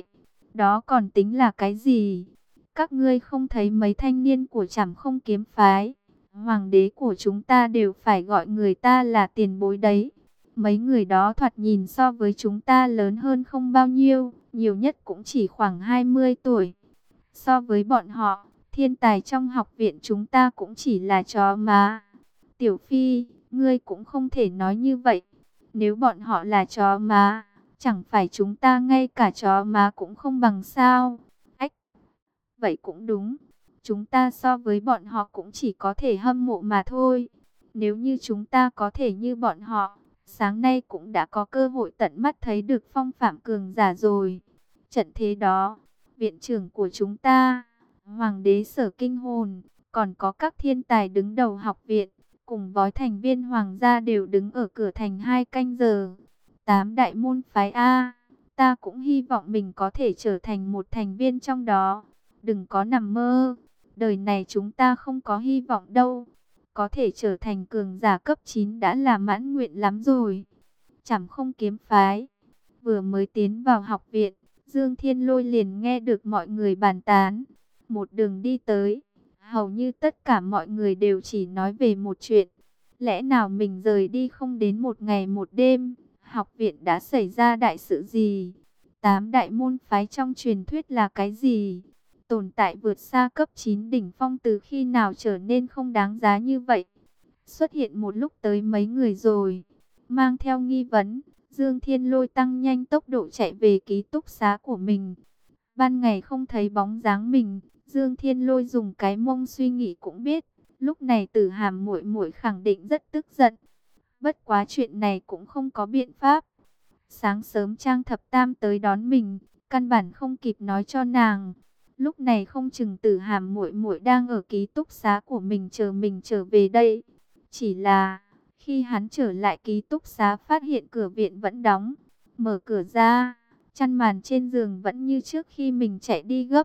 Đó còn tính là cái gì? Các ngươi không thấy mấy thanh niên của Trảm Không kiếm phái, hoàng đế của chúng ta đều phải gọi người ta là tiền bối đấy. Mấy người đó thoạt nhìn so với chúng ta lớn hơn không bao nhiêu, nhiều nhất cũng chỉ khoảng hai mươi tuổi. So với bọn họ, thiên tài trong học viện chúng ta cũng chỉ là chó má. Tiểu Phi, ngươi cũng không thể nói như vậy. Nếu bọn họ là chó má, chẳng phải chúng ta ngay cả chó má cũng không bằng sao? Ách, vậy cũng đúng. Chúng ta so với bọn họ cũng chỉ có thể hâm mộ mà thôi. Nếu như chúng ta có thể như bọn họ, sáng nay cũng đã có cơ hội tận mắt thấy được phong phạm cường giả rồi. Trận thế đó, viện trưởng của chúng ta, Hoàng đế Sở Kinh Hồn, còn có các thiên tài đứng đầu học viện, cùng với thành viên hoàng gia đều đứng ở cửa thành hai canh giờ. Tám đại môn phái A, ta cũng hy vọng mình có thể trở thành một thành viên trong đó. Đừng có nằm mơ, đời này chúng ta không có hy vọng đâu. Có thể trở thành cường giả cấp chín đã là mãn nguyện lắm rồi. Trảm Không kiếm phái, vừa mới tiến vào học viện, Dương Thiên Lôi liền nghe được mọi người bàn tán. Một đường đi tới, hầu như tất cả mọi người đều chỉ nói về một chuyện. Lẽ nào mình rời đi không đến một ngày một đêm, học viện đã xảy ra đại sự gì? Tám đại môn phái trong truyền thuyết là cái gì? Tồn tại vượt xa cấp chín đỉnh phong từ khi nào trở nên không đáng giá như vậy? Xuất hiện một lúc tới mấy người rồi. Mang theo nghi vấn, Dương Thiên Lôi tăng nhanh tốc độ chạy về ký túc xá của mình. Ban ngày không thấy bóng dáng mình, Dương Thiên Lôi dùng cái mông suy nghĩ cũng biết, lúc này Tử Hàm muội muội khẳng định rất tức giận. Bất quá chuyện này cũng không có biện pháp. Sáng sớm Trang Thập Tam tới đón mình, căn bản không kịp nói cho nàng. Lúc này không chừng Tử Hàm muội muội đang ở ký túc xá của mình chờ mình trở về đây. Chỉ là khi hắn trở lại ký túc xá phát hiện cửa viện vẫn đóng, mở cửa ra, chăn màn trên giường vẫn như trước khi mình chạy đi gấp.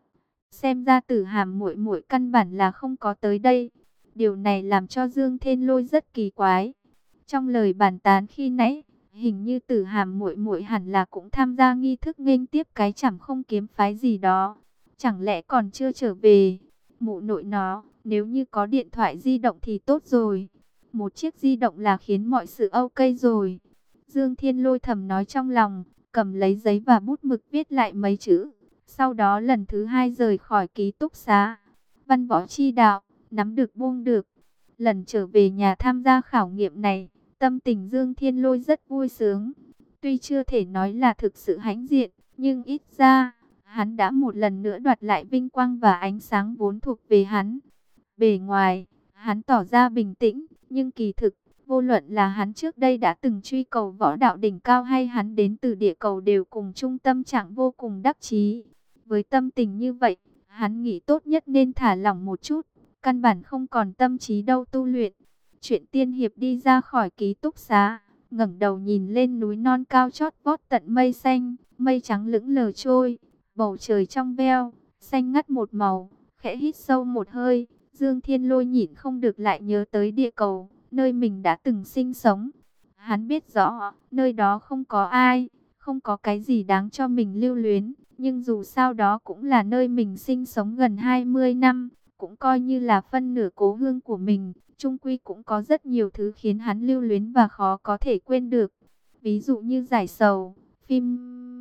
Xem ra Tử Hàm muội muội căn bản là không có tới đây. Điều này làm cho Dương Thiên Lôi rất kỳ quái. Trong lời bàn tán khi nãy, hình như Tử Hàm muội muội hẳn là cũng tham gia nghi thức nghênh tiếp cái Trảm Không kiếm phái gì đó. Chẳng lẽ còn chưa trở về? Mụ nội nó, nếu như có điện thoại di động thì tốt rồi. Một chiếc di động là khiến mọi sự ok rồi. Dương Thiên Lôi thầm nói trong lòng, cầm lấy giấy và bút mực viết lại mấy chữ. Sau đó lần thứ hai rời khỏi ký túc xá. Văn võ chi đạo, nắm được buông được. Lần trở về nhà tham gia khảo nghiệm này, tâm tình Dương Thiên Lôi rất vui sướng. Tuy chưa thể nói là thực sự hãnh diện, nhưng ít ra, hắn đã một lần nữa đoạt lại vinh quang và ánh sáng vốn thuộc về hắn. Bề ngoài, hắn tỏ ra bình tĩnh, nhưng kỳ thực, vô luận là hắn trước đây đã từng truy cầu võ đạo đỉnh cao hay hắn đến từ địa cầu đều cùng chung tâm trạng vô cùng đắc chí. Với tâm tình như vậy, hắn nghĩ tốt nhất nên thả lỏng một chút, căn bản không còn tâm trí đâu tu luyện. Chuyện tiên hiệp đi ra khỏi ký túc xá, ngẩng đầu nhìn lên núi non cao chót vót tận mây xanh, mây trắng lững lờ trôi, bầu trời trong veo, xanh ngắt một màu, khẽ hít sâu một hơi, Dương Thiên Lôi nhịn không được lại nhớ tới địa cầu, nơi mình đã từng sinh sống. Hắn biết rõ, nơi đó không có ai, không có cái gì đáng cho mình lưu luyến, nhưng dù sao đó cũng là nơi mình sinh sống gần hai mươi năm, cũng coi như là phân nửa cố hương của mình, chung quy cũng có rất nhiều thứ khiến hắn lưu luyến và khó có thể quên được. Ví dụ như giải sầu, phim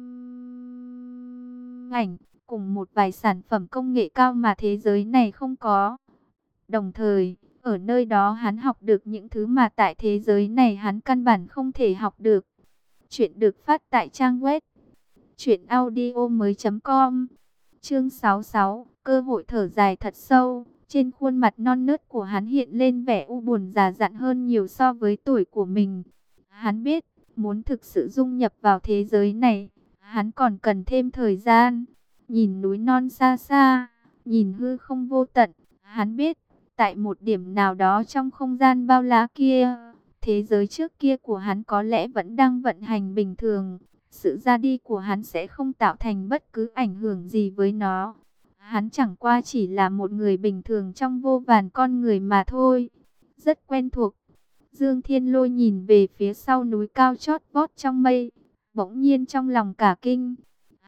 ảnh, cùng một vài sản phẩm công nghệ cao mà thế giới này không có. Đồng thời, ở nơi đó hắn học được những thứ mà tại thế giới này hắn căn bản không thể học được. Chuyện được phát tại trang web truyện audio mới chấm com. Chương sáu mươi sáu, cơ hội thở dài thật sâu. Trên khuôn mặt non nớt của hắn hiện lên vẻ u buồn già dặn hơn nhiều so với tuổi của mình. Hắn biết, muốn thực sự dung nhập vào thế giới này, hắn còn cần thêm thời gian. Nhìn núi non xa xa, nhìn hư không vô tận, hắn biết, tại một điểm nào đó trong không gian bao la kia, thế giới trước kia của hắn có lẽ vẫn đang vận hành bình thường. Sự ra đi của hắn sẽ không tạo thành bất cứ ảnh hưởng gì với nó. Hắn chẳng qua chỉ là một người bình thường trong vô vàn con người mà thôi. Rất quen thuộc. Dương Thiên Lôi nhìn về phía sau núi cao chót vót trong mây. Bỗng nhiên trong lòng cả kinh.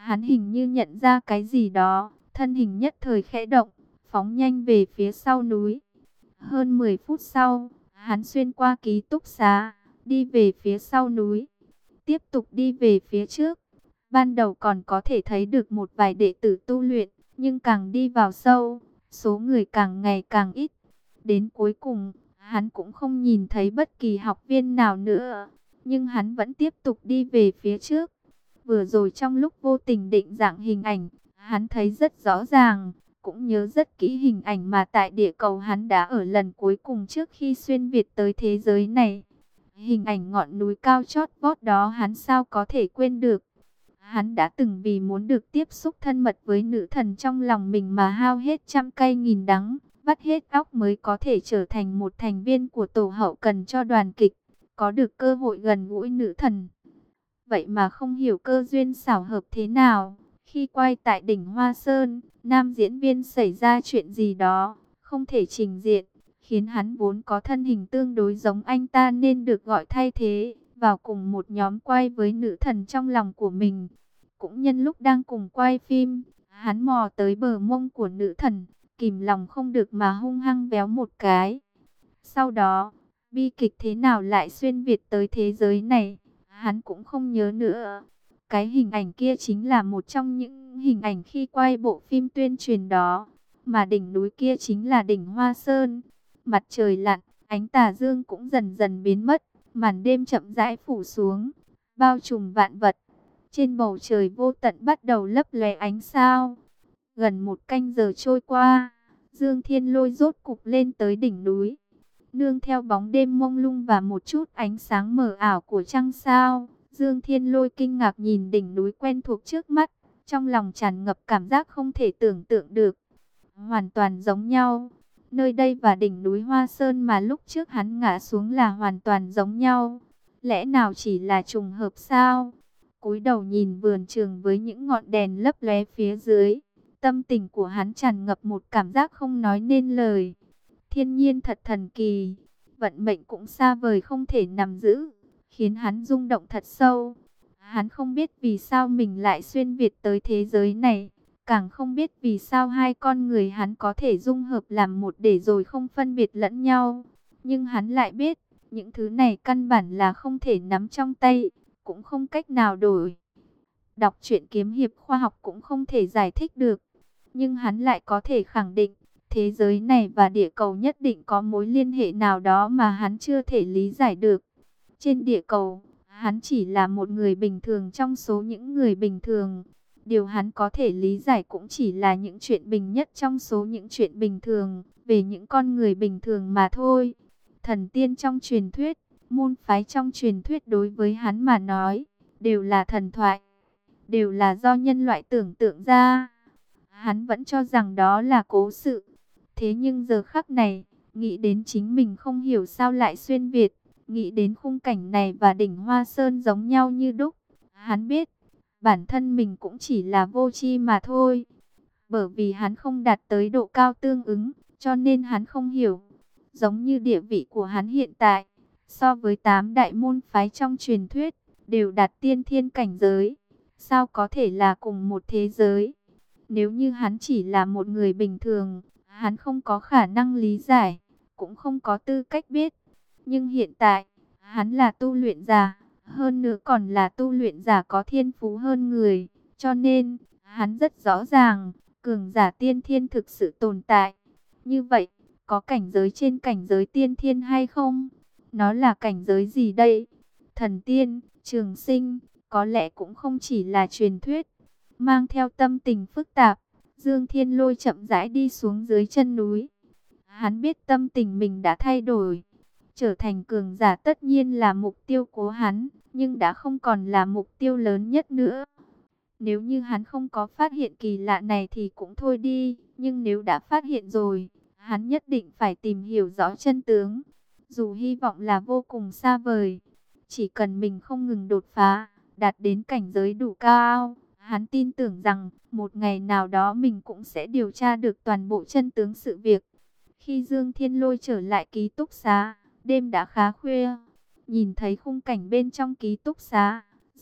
Hắn hình như nhận ra cái gì đó, thân hình nhất thời khẽ động, phóng nhanh về phía sau núi. Hơn mười phút sau, hắn xuyên qua ký túc xá, đi về phía sau núi, tiếp tục đi về phía trước. Ban đầu còn có thể thấy được một vài đệ tử tu luyện, nhưng càng đi vào sâu, số người càng ngày càng ít. Đến cuối cùng, hắn cũng không nhìn thấy bất kỳ học viên nào nữa, nhưng hắn vẫn tiếp tục đi về phía trước. Vừa rồi trong lúc vô tình định dạng hình ảnh, hắn thấy rất rõ ràng, cũng nhớ rất kỹ hình ảnh mà tại địa cầu hắn đã ở lần cuối cùng trước khi xuyên Việt tới thế giới này. Hình ảnh ngọn núi cao chót vót đó hắn sao có thể quên được. Hắn đã từng vì muốn được tiếp xúc thân mật với nữ thần trong lòng mình mà hao hết trăm cay nghìn đắng, vắt hết óc mới có thể trở thành một thành viên của tổ hậu cần cho đoàn kịch, có được cơ hội gần gũi nữ thần. Vậy mà không hiểu cơ duyên xảo hợp thế nào, khi quay tại đỉnh Hoa Sơn, nam diễn viên xảy ra chuyện gì đó, không thể trình diện, khiến hắn vốn có thân hình tương đối giống anh ta nên được gọi thay thế, vào cùng một nhóm quay với nữ thần trong lòng của mình. Cũng nhân lúc đang cùng quay phim, hắn mò tới bờ mông của nữ thần, kìm lòng không được mà hung hăng véo một cái. Sau đó, bi kịch thế nào lại xuyên Việt tới thế giới này, hắn cũng không nhớ nữa. Cái hình ảnh kia chính là một trong những hình ảnh khi quay bộ phim tuyên truyền đó. Mà đỉnh núi kia chính là đỉnh Hoa Sơn. Mặt trời lặn, ánh tà dương cũng dần dần biến mất. Màn đêm chậm rãi phủ xuống, bao trùm vạn vật. Trên bầu trời vô tận bắt đầu lấp lóe ánh sao. Gần một canh giờ trôi qua, Dương Thiên Lôi rốt cục lên tới đỉnh núi. Nương theo bóng đêm mông lung và một chút ánh sáng mờ ảo của trăng sao, Dương Thiên Lôi kinh ngạc nhìn đỉnh núi quen thuộc trước mắt, trong lòng tràn ngập cảm giác không thể tưởng tượng được. Hoàn toàn giống nhau, nơi đây và đỉnh núi Hoa Sơn mà lúc trước hắn ngã xuống là hoàn toàn giống nhau. Lẽ nào chỉ là trùng hợp sao? Cúi đầu nhìn vườn trường với những ngọn đèn lấp lóe phía dưới, tâm tình của hắn tràn ngập một cảm giác không nói nên lời. Thiên nhiên thật thần kỳ, vận mệnh cũng xa vời không thể nắm giữ, khiến hắn rung động thật sâu. Hắn không biết vì sao mình lại xuyên Việt tới thế giới này, càng không biết vì sao hai con người hắn có thể dung hợp làm một để rồi không phân biệt lẫn nhau. Nhưng hắn lại biết, những thứ này căn bản là không thể nắm trong tay, cũng không cách nào đổi. Đọc truyện kiếm hiệp khoa học cũng không thể giải thích được, nhưng hắn lại có thể khẳng định, thế giới này và địa cầu nhất định có mối liên hệ nào đó mà hắn chưa thể lý giải được. Trên địa cầu, hắn chỉ là một người bình thường trong số những người bình thường. Điều hắn có thể lý giải cũng chỉ là những chuyện bình nhất trong số những chuyện bình thường, về những con người bình thường mà thôi. Thần tiên trong truyền thuyết, môn phái trong truyền thuyết đối với hắn mà nói, đều là thần thoại, đều là do nhân loại tưởng tượng ra. Hắn vẫn cho rằng đó là cố sự. Thế nhưng giờ khắc này, nghĩ đến chính mình không hiểu sao lại xuyên Việt, nghĩ đến khung cảnh này và đỉnh Hoa Sơn giống nhau như đúc, hắn biết, bản thân mình cũng chỉ là vô tri mà thôi. Bởi vì hắn không đạt tới độ cao tương ứng, cho nên hắn không hiểu. Giống như địa vị của hắn hiện tại, so với tám đại môn phái trong truyền thuyết, đều đạt tiên thiên cảnh giới. Sao có thể là cùng một thế giới? Nếu như hắn chỉ là một người bình thường, hắn không có khả năng lý giải, cũng không có tư cách biết. Nhưng hiện tại, hắn là tu luyện giả, hơn nữa còn là tu luyện giả có thiên phú hơn người. Cho nên, hắn rất rõ ràng, cường giả tiên thiên thực sự tồn tại. Như vậy, có cảnh giới trên cảnh giới tiên thiên hay không? Nó là cảnh giới gì đây? Thần tiên, trường sinh, có lẽ cũng không chỉ là truyền thuyết. Mang theo tâm tình phức tạp, Dương Thiên Lôi chậm rãi đi xuống dưới chân núi. Hắn biết tâm tình mình đã thay đổi. Trở thành cường giả tất nhiên là mục tiêu của hắn, nhưng đã không còn là mục tiêu lớn nhất nữa. Nếu như hắn không có phát hiện kỳ lạ này thì cũng thôi đi, nhưng nếu đã phát hiện rồi, hắn nhất định phải tìm hiểu rõ chân tướng. Dù hy vọng là vô cùng xa vời, chỉ cần mình không ngừng đột phá, đạt đến cảnh giới đủ cao, hắn tin tưởng rằng một ngày nào đó mình cũng sẽ điều tra được toàn bộ chân tướng sự việc. Khi Dương Thiên Lôi trở lại ký túc xá, đêm đã khá khuya. Nhìn thấy khung cảnh bên trong ký túc xá,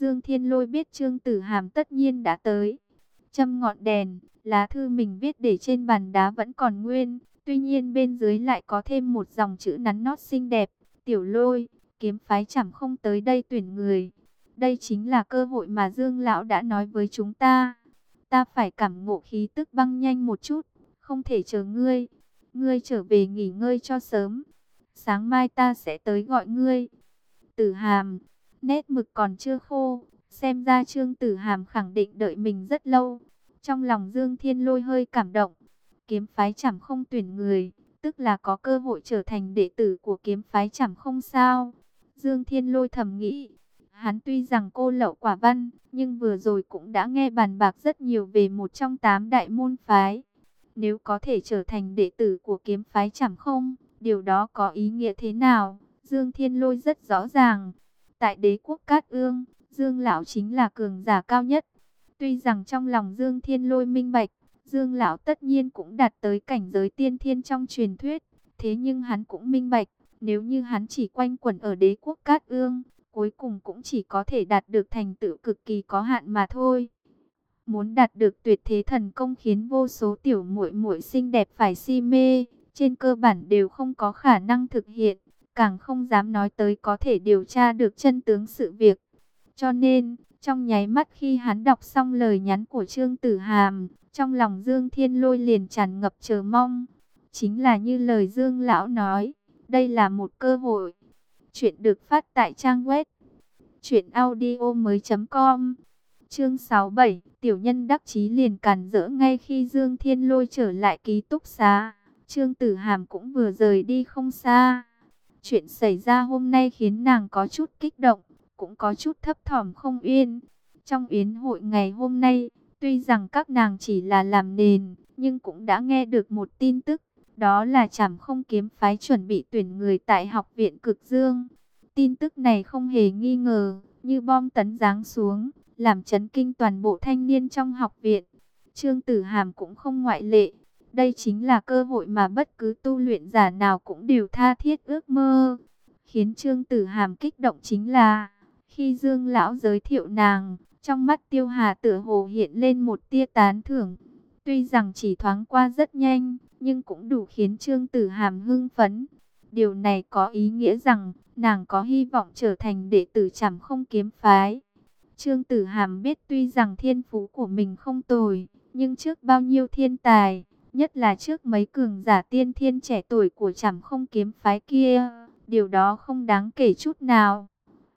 Dương Thiên Lôi biết Trương Tử Hàm tất nhiên đã tới. Châm ngọn đèn, lá thư mình viết để trên bàn đá vẫn còn nguyên. Tuy nhiên bên dưới lại có thêm một dòng chữ nắn nót xinh đẹp. Tiểu Lôi, kiếm phái chẳng không tới đây tuyển người. Đây chính là cơ hội mà Dương Lão đã nói với chúng ta. Ta phải cảm ngộ khí tức băng nhanh một chút. Không thể chờ ngươi. Ngươi trở về nghỉ ngơi cho sớm. Sáng mai ta sẽ tới gọi ngươi. Tử Hàm, nét mực còn chưa khô. Xem ra Trương Tử Hàm khẳng định đợi mình rất lâu. Trong lòng Dương Thiên Lôi hơi cảm động. Kiếm phái chẳng không tuyển người, tức là có cơ hội trở thành đệ tử của kiếm phái chẳng không sao. Dương Thiên Lôi thầm nghĩ, hắn tuy rằng cô lậu quả văn, nhưng vừa rồi cũng đã nghe bàn bạc rất nhiều về một trong tám đại môn phái. Nếu có thể trở thành đệ tử của kiếm phái chẳng không, điều đó có ý nghĩa thế nào? Dương Thiên Lôi rất rõ ràng. Tại đế quốc Cát Ương, Dương Lão chính là cường giả cao nhất. Tuy rằng trong lòng Dương Thiên Lôi minh bạch, Dương Lão tất nhiên cũng đạt tới cảnh giới tiên thiên trong truyền thuyết. Thế nhưng hắn cũng minh bạch, nếu như hắn chỉ quanh quẩn ở đế quốc Cát Ương, cuối cùng cũng chỉ có thể đạt được thành tựu cực kỳ có hạn mà thôi. Muốn đạt được tuyệt thế thần công khiến vô số tiểu muội muội xinh đẹp phải si mê, trên cơ bản đều không có khả năng thực hiện, càng không dám nói tới có thể điều tra được chân tướng sự việc. Cho nên, trong nháy mắt khi hắn đọc xong lời nhắn của Trương Tử Hàm, trong lòng Dương Thiên Lôi liền tràn ngập chờ mong. Chính là như lời Dương Lão nói, đây là một cơ hội. Chuyện được phát tại trang web truyện audio mới chấm com. Chương sáu mươi bảy, tiểu nhân đắc chí liền cản rỡ ngay khi Dương Thiên Lôi trở lại ký túc xá. Trương Tử Hàm cũng vừa rời đi không xa. Chuyện xảy ra hôm nay khiến nàng có chút kích động, cũng có chút thấp thỏm không yên. Trong yến hội ngày hôm nay, tuy rằng các nàng chỉ là làm nền, nhưng cũng đã nghe được một tin tức. Đó là Trảm Không kiếm phái chuẩn bị tuyển người tại học viện Cực Dương. Tin tức này không hề nghi ngờ, như bom tấn giáng xuống, làm chấn kinh toàn bộ thanh niên trong học viện. Trương Tử Hàm cũng không ngoại lệ. Đây chính là cơ hội mà bất cứ tu luyện giả nào cũng đều tha thiết ước mơ. Khiến Trương Tử Hàm kích động chính là, khi Dương Lão giới thiệu nàng, trong mắt Tiêu Hà tựa hồ hiện lên một tia tán thưởng. Tuy rằng chỉ thoáng qua rất nhanh, nhưng cũng đủ khiến Trương Tử Hàm hưng phấn. Điều này có ý nghĩa rằng, nàng có hy vọng trở thành đệ tử Trảm Không kiếm phái. Trương Tử Hàm biết tuy rằng thiên phú của mình không tồi, nhưng trước bao nhiêu thiên tài, nhất là trước mấy cường giả tiên thiên trẻ tuổi của Trảm Không kiếm phái kia, điều đó không đáng kể chút nào.